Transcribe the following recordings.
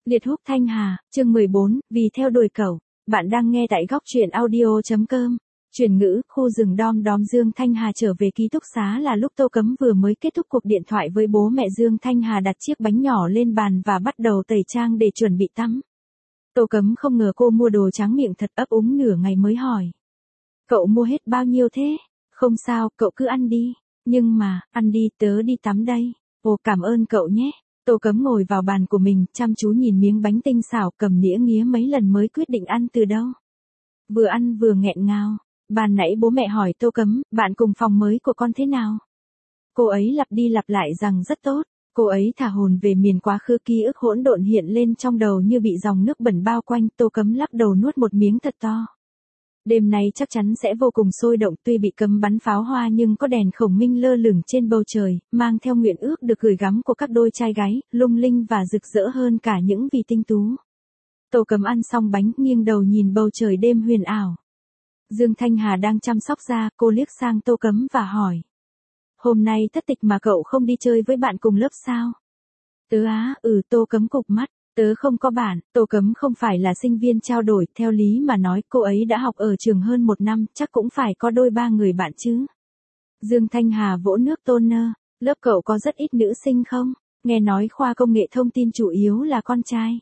Liệt Húc Thanh Hà, chương 14, vì theo đuổi cậu. Bạn đang nghe tại góc truyện audio.com. Chuyển ngữ, khu rừng đom đóm. Dương Thanh Hà trở về ký túc xá là lúc Tô Cấm vừa mới kết thúc cuộc điện thoại với bố mẹ. Dương Thanh Hà đặt chiếc bánh nhỏ lên bàn và bắt đầu tẩy trang để chuẩn bị tắm. Tô Cấm không ngờ cô mua đồ tráng miệng thật, ấp úng nửa ngày mới hỏi. Cậu mua hết bao nhiêu thế? Không sao, cậu cứ ăn đi. Nhưng mà, ăn đi, tớ đi tắm đây. Ồ, cảm ơn cậu nhé. Tô Cấm ngồi vào bàn của mình, chăm chú nhìn miếng bánh tinh xảo, cầm nĩa nghía mấy lần mới quyết định ăn từ đâu. Vừa ăn vừa nghẹn ngào. Ban nãy bố mẹ hỏi Tô Cấm, bạn cùng phòng mới của con thế nào? Cô ấy lặp đi lặp lại rằng rất tốt. Cô ấy thả hồn về miền quá khứ, ký ức hỗn độn hiện lên trong đầu như bị dòng nước bẩn bao quanh. Tô Cấm lắc đầu nuốt một miếng thật to. Đêm nay chắc chắn sẽ vô cùng sôi động, tuy bị cấm bắn pháo hoa nhưng có đèn khổng minh lơ lửng trên bầu trời, mang theo nguyện ước được gửi gắm của các đôi trai gái, lung linh và rực rỡ hơn cả những vì tinh tú. Tô Cấm ăn xong bánh, nghiêng đầu nhìn bầu trời đêm huyền ảo. Dương Thanh Hà đang chăm sóc da, cô liếc sang Tô Cấm và hỏi. Hôm nay thất tịch mà cậu không đi chơi với bạn cùng lớp sao? Tớ á, Tô Cấm cụp mắt. Tớ không có bạn. Tô Cấm không phải là sinh viên trao đổi, theo lý mà nói cô ấy đã học ở trường hơn 1 năm, chắc cũng phải có đôi ba người bạn chứ. Dương Thanh Hà vỗ nước toner, lớp cậu có rất ít nữ sinh không? Nghe nói khoa công nghệ thông tin chủ yếu là con trai.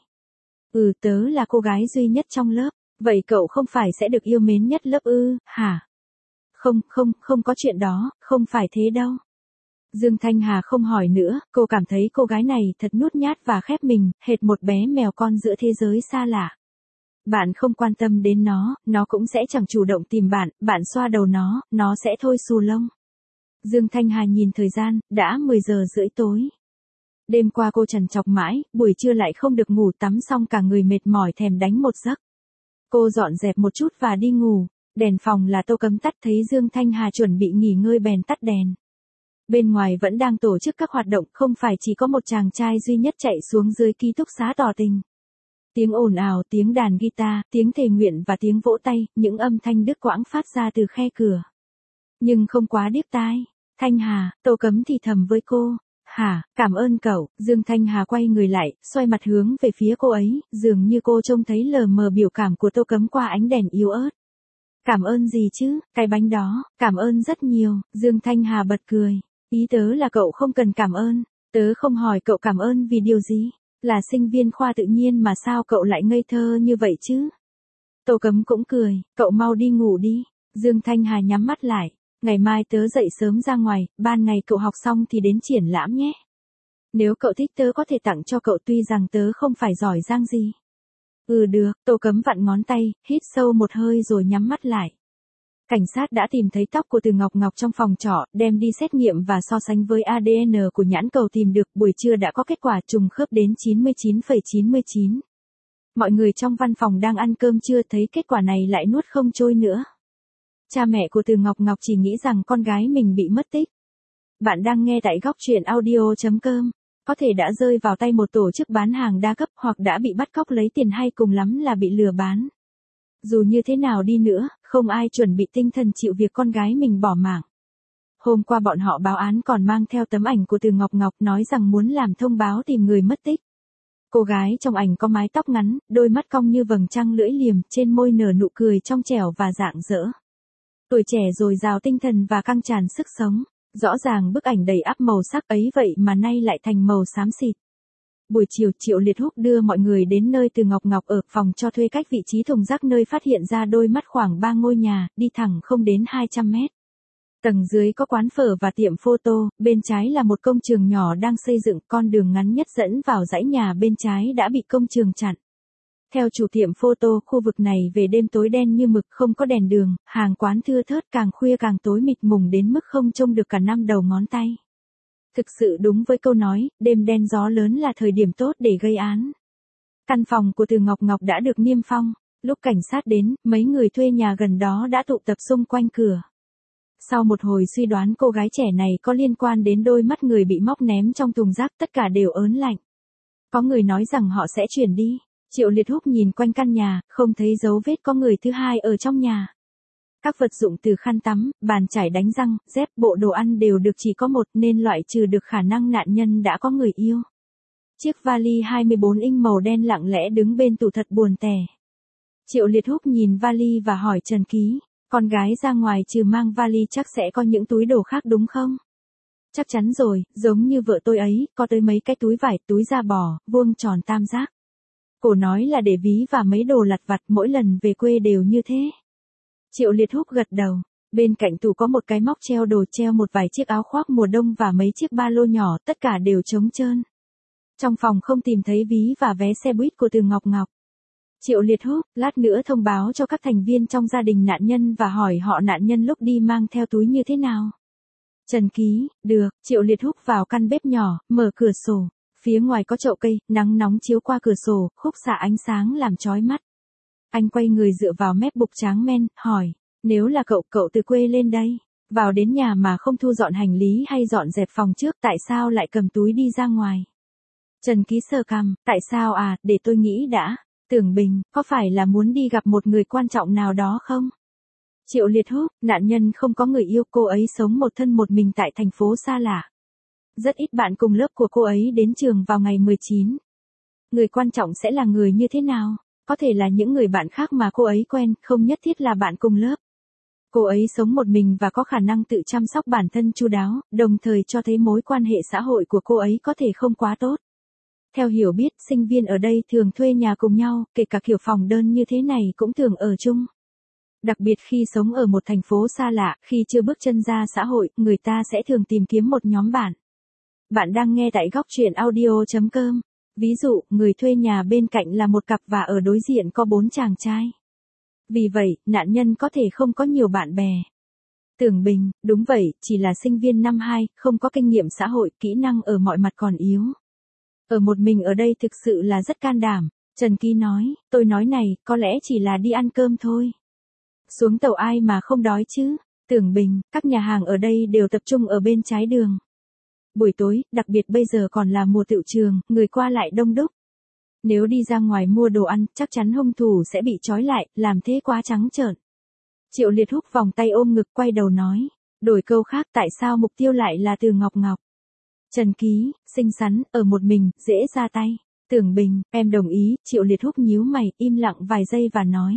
Tớ là cô gái duy nhất trong lớp, vậy cậu không phải sẽ được yêu mến nhất lớp hả? Không có chuyện đó, không phải thế đâu. Dương Thanh Hà không hỏi nữa, cô cảm thấy cô gái này thật nhút nhát và khép mình, hệt một bé mèo con giữa thế giới xa lạ. Bạn không quan tâm đến nó cũng sẽ chẳng chủ động tìm bạn xoa đầu nó sẽ thôi xù lông. Dương Thanh Hà nhìn thời gian, đã 10 giờ rưỡi tối. Đêm qua cô trằn trọc mãi, buổi trưa lại không được ngủ, tắm xong cả người mệt mỏi thèm đánh một giấc. Cô dọn dẹp một chút và đi ngủ, đèn phòng là Tô Cấm tắt, thấy Dương Thanh Hà chuẩn bị nghỉ ngơi bèn tắt đèn. Bên ngoài vẫn đang tổ chức các hoạt động, không phải chỉ có một chàng trai duy nhất chạy xuống dưới ký túc xá tỏ tình. Tiếng ồn ào, tiếng đàn guitar, tiếng thề nguyện và tiếng vỗ tay, những âm thanh đứt quãng phát ra từ khe cửa. Nhưng không quá điếc tai. Thanh Hà, Tô Cấm thì thầm với cô. Hả, cảm ơn cậu. Dương Thanh Hà quay người lại, xoay mặt hướng về phía cô ấy, dường như cô trông thấy lờ mờ biểu cảm của Tô Cấm qua ánh đèn yếu ớt. Cảm ơn gì chứ, cái bánh đó, cảm ơn rất nhiều. Dương Thanh Hà bật cười. Ý tớ là cậu không cần cảm ơn, tớ không hỏi cậu cảm ơn vì điều gì, là sinh viên khoa tự nhiên mà sao cậu lại ngây thơ như vậy chứ? Tô Cấm cũng cười, cậu mau đi ngủ đi. Dương Thanh Hà nhắm mắt lại, ngày mai tớ dậy sớm ra ngoài, ban ngày cậu học xong thì đến triển lãm nhé. Nếu cậu thích tớ có thể tặng cho cậu, tuy rằng tớ không phải giỏi giang gì. Được, Tô Cấm vặn ngón tay, hít sâu một hơi rồi nhắm mắt lại. Cảnh sát đã tìm thấy tóc của Từ Ngọc Ngọc trong phòng trọ, đem đi xét nghiệm và so sánh với ADN của nhãn cầu tìm được, buổi trưa đã có kết quả trùng khớp đến 99,99. Mọi người trong văn phòng đang ăn cơm trưa thấy kết quả này lại nuốt không trôi nữa. Cha mẹ của Từ Ngọc Ngọc chỉ nghĩ rằng con gái mình bị mất tích. Bạn đang nghe tại góc truyện audio.com. Có thể đã rơi vào tay một tổ chức bán hàng đa cấp, hoặc đã bị bắt cóc lấy tiền, hay cùng lắm là bị lừa bán. Dù như thế nào đi nữa, không ai chuẩn bị tinh thần chịu việc con gái mình bỏ mạng. Hôm qua bọn họ báo án còn mang theo tấm ảnh của Từ Ngọc Ngọc, nói rằng muốn làm thông báo tìm người mất tích. Cô gái trong ảnh có mái tóc ngắn, đôi mắt cong như vầng trăng lưỡi liềm, trên môi nở nụ cười trong trẻo và rạng rỡ. Tuổi trẻ dồi dào tinh thần và căng tràn sức sống. Rõ ràng bức ảnh đầy ắp màu sắc ấy vậy mà nay lại thành màu xám xịt. Buổi chiều, Triệu Liệt Húc đưa mọi người đến nơi Từ Ngọc Ngọc ở, phòng cho thuê cách vị trí thùng rác nơi phát hiện ra đôi mắt khoảng 3 ngôi nhà, đi thẳng không đến 200 mét. Tầng dưới có quán phở và tiệm photo, bên trái là một công trường nhỏ đang xây dựng, con đường ngắn nhất dẫn vào dãy nhà bên trái đã bị công trường chặn. Theo chủ tiệm photo, khu vực này về đêm tối đen như mực, không có đèn đường, hàng quán thưa thớt, càng khuya càng tối mịt mùng đến mức không trông được cả 5 đầu ngón tay. Thực sự đúng với câu nói, đêm đen gió lớn là thời điểm tốt để gây án. Căn phòng của Từ Ngọc Ngọc đã được niêm phong. Lúc cảnh sát đến, mấy người thuê nhà gần đó đã tụ tập xung quanh cửa. Sau một hồi suy đoán cô gái trẻ này có liên quan đến đôi mắt người bị móc ném trong thùng rác, tất cả đều ớn lạnh. Có người nói rằng họ sẽ chuyển đi. Triệu Liệt Húc nhìn quanh căn nhà, không thấy dấu vết có người thứ hai ở trong nhà. Các vật dụng từ khăn tắm, bàn chải đánh răng, dép, bộ đồ ăn đều được chỉ có một, nên loại trừ được khả năng nạn nhân đã có người yêu. Chiếc vali 24 inch màu đen lặng lẽ đứng bên tủ thật buồn tẻ. Triệu Liệt Húc nhìn vali và hỏi Trần Ký, con gái ra ngoài trừ mang vali chắc sẽ có những túi đồ khác đúng không? Chắc chắn rồi, giống như vợ tôi ấy, có tới mấy cái túi vải, túi da bò, vuông tròn tam giác. Cô nói là để ví và mấy đồ lặt vặt, mỗi lần về quê đều như thế. Triệu Liệt Húc gật đầu. Bên cạnh tủ có một cái móc treo đồ, treo một vài chiếc áo khoác mùa đông và mấy chiếc ba lô nhỏ, tất cả đều trống trơn. Trong phòng không tìm thấy ví và vé xe buýt của Từ Ngọc Ngọc. Triệu Liệt Húc, lát nữa thông báo cho các thành viên trong gia đình nạn nhân và hỏi họ nạn nhân lúc đi mang theo túi như thế nào. Trần Ký, được. Triệu Liệt Húc vào căn bếp nhỏ, mở cửa sổ. Phía ngoài có chậu cây, nắng nóng chiếu qua cửa sổ, khúc xạ ánh sáng làm chói mắt. Anh quay người dựa vào mép bục tráng men, hỏi, nếu là cậu từ quê lên đây, vào đến nhà mà không thu dọn hành lý hay dọn dẹp phòng trước, tại sao lại cầm túi đi ra ngoài? Trần Ký sờ cằm, tại sao à, để tôi nghĩ đã. Tưởng Bình, có phải là muốn đi gặp một người quan trọng nào đó không? Triệu Liệt Húc, nạn nhân không có người yêu, cô ấy sống một thân một mình tại thành phố xa lạ. Rất ít bạn cùng lớp của cô ấy đến trường vào ngày 19. Người quan trọng sẽ là người như thế nào? Có thể là những người bạn khác mà cô ấy quen, không nhất thiết là bạn cùng lớp. Cô ấy sống một mình và có khả năng tự chăm sóc bản thân chu đáo, đồng thời cho thấy mối quan hệ xã hội của cô ấy có thể không quá tốt. Theo hiểu biết, sinh viên ở đây thường thuê nhà cùng nhau, kể cả kiểu phòng đơn như thế này cũng thường ở chung. Đặc biệt khi sống ở một thành phố xa lạ, khi chưa bước chân ra xã hội, người ta sẽ thường tìm kiếm một nhóm bạn. Bạn đang nghe tại góc truyện audio.com. Ví dụ, người thuê nhà bên cạnh là một cặp và ở đối diện có 4 chàng trai. Vì vậy, nạn nhân có thể không có nhiều bạn bè. Tưởng Bình, đúng vậy, chỉ là sinh viên năm 2, không có kinh nghiệm xã hội, kỹ năng ở mọi mặt còn yếu. Ở một mình ở đây thực sự là rất can đảm. Trần Ký nói, tôi nói này, có lẽ chỉ là đi ăn cơm thôi. Xuống tàu ai mà không đói chứ? Tưởng Bình, các nhà hàng ở đây đều tập trung ở bên trái đường. Buổi tối, đặc biệt bây giờ còn là mùa tựu trường, người qua lại đông đúc. Nếu đi ra ngoài mua đồ ăn, chắc chắn hung thủ sẽ bị trói lại, làm thế quá trắng trợn. Triệu Liệt Húc vòng tay ôm ngực quay đầu nói, đổi câu khác, tại sao mục tiêu lại là Từ Ngọc Ngọc? Trần Ký, xinh xắn, ở một mình, dễ ra tay. Tưởng Bình, em đồng ý. Triệu Liệt Húc nhíu mày, im lặng vài giây và nói,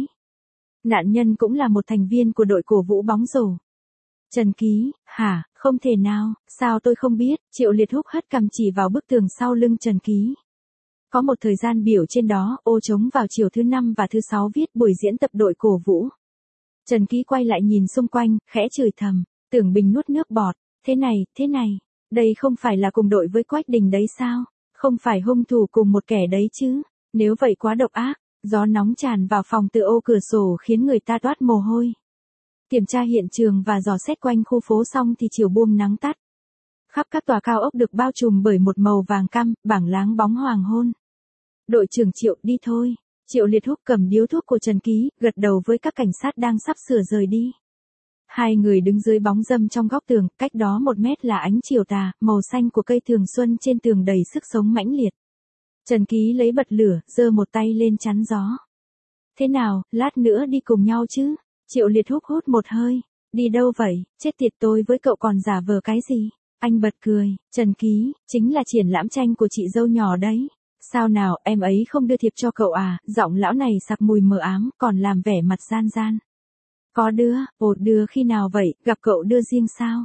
nạn nhân cũng là một thành viên của đội cổ vũ bóng rổ. Trần Ký, hả, không thể nào, sao tôi không biết? Triệu Liệt Húc hất cằm chỉ vào bức tường sau lưng Trần Ký. Có một thời gian biểu trên đó, ô trống vào chiều thứ 5 và thứ 6 viết buổi diễn tập đội cổ vũ. Trần Ký quay lại nhìn xung quanh, khẽ chửi thầm. Tưởng Bình nuốt nước bọt, thế này, đây không phải là cùng đội với Quách Đình đấy sao? Không phải hung thủ cùng một kẻ đấy chứ? Nếu vậy quá độc ác. Gió nóng tràn vào phòng từ ô cửa sổ khiến người ta toát mồ hôi. Kiểm tra hiện trường và dò xét quanh khu phố xong thì chiều buông nắng tắt. Khắp các tòa cao ốc được bao trùm bởi một màu vàng cam, bảng láng bóng hoàng hôn. Đội trưởng Triệu, đi thôi. Triệu Liệt Húc cầm điếu thuốc của Trần Ký, gật đầu với các cảnh sát đang sắp sửa rời đi. Hai người đứng dưới bóng râm trong góc tường, cách đó 1 mét là ánh chiều tà, màu xanh của cây thường xuân trên tường đầy sức sống mãnh liệt. Trần Ký lấy bật lửa, giơ một tay lên chắn gió. Thế nào, lát nữa đi cùng nhau chứ? Triệu Liệt Húc hút một hơi. Đi đâu vậy, chết tiệt, tôi với cậu còn giả vờ cái gì? Anh bật cười, Trần Ký, chính là triển lãm tranh của chị dâu nhỏ đấy. Sao nào, em ấy không đưa thiệp cho cậu à? Giọng lão này sặc mùi mờ ám, còn làm vẻ mặt gian gian. Có đưa, đưa khi nào vậy, gặp cậu đưa riêng sao?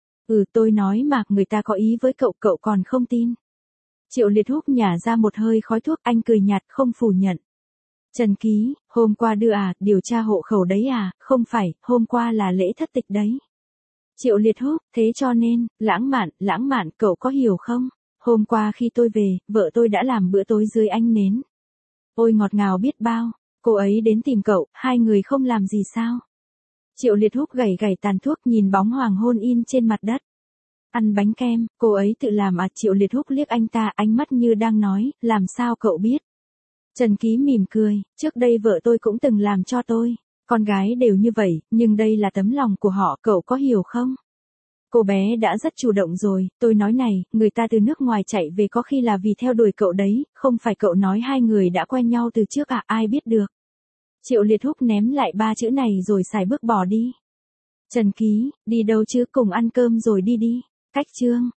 Tôi nói mà, người ta có ý với cậu, cậu còn không tin. Triệu Liệt Húc nhả ra một hơi khói thuốc, anh cười nhạt, không phủ nhận. Trần Ký, hôm qua đưa à, điều tra hộ khẩu đấy à? Không phải, hôm qua là lễ thất tịch đấy. Triệu Liệt Húc, thế cho nên, lãng mạn, cậu có hiểu không? Hôm qua khi tôi về, vợ tôi đã làm bữa tối dưới ánh nến. Ôi ngọt ngào biết bao, cô ấy đến tìm cậu, hai người không làm gì sao? Triệu Liệt Húc gảy tàn thuốc, nhìn bóng hoàng hôn in trên mặt đất. Ăn bánh kem, cô ấy tự làm à? Triệu Liệt Húc liếc anh ta, ánh mắt như đang nói, làm sao cậu biết? Trần Ký mỉm cười, trước đây vợ tôi cũng từng làm cho tôi. Con gái đều như vậy, nhưng đây là tấm lòng của họ, cậu có hiểu không? Cô bé đã rất chủ động rồi, tôi nói này, người ta từ nước ngoài chạy về có khi là vì theo đuổi cậu đấy, không phải cậu nói hai người đã quen nhau từ trước à, ai biết được. Triệu Liệt Húc ném lại 3 chữ này rồi xài bước bỏ đi. Trần Ký, đi đâu chứ, cùng ăn cơm rồi đi. Cách chương.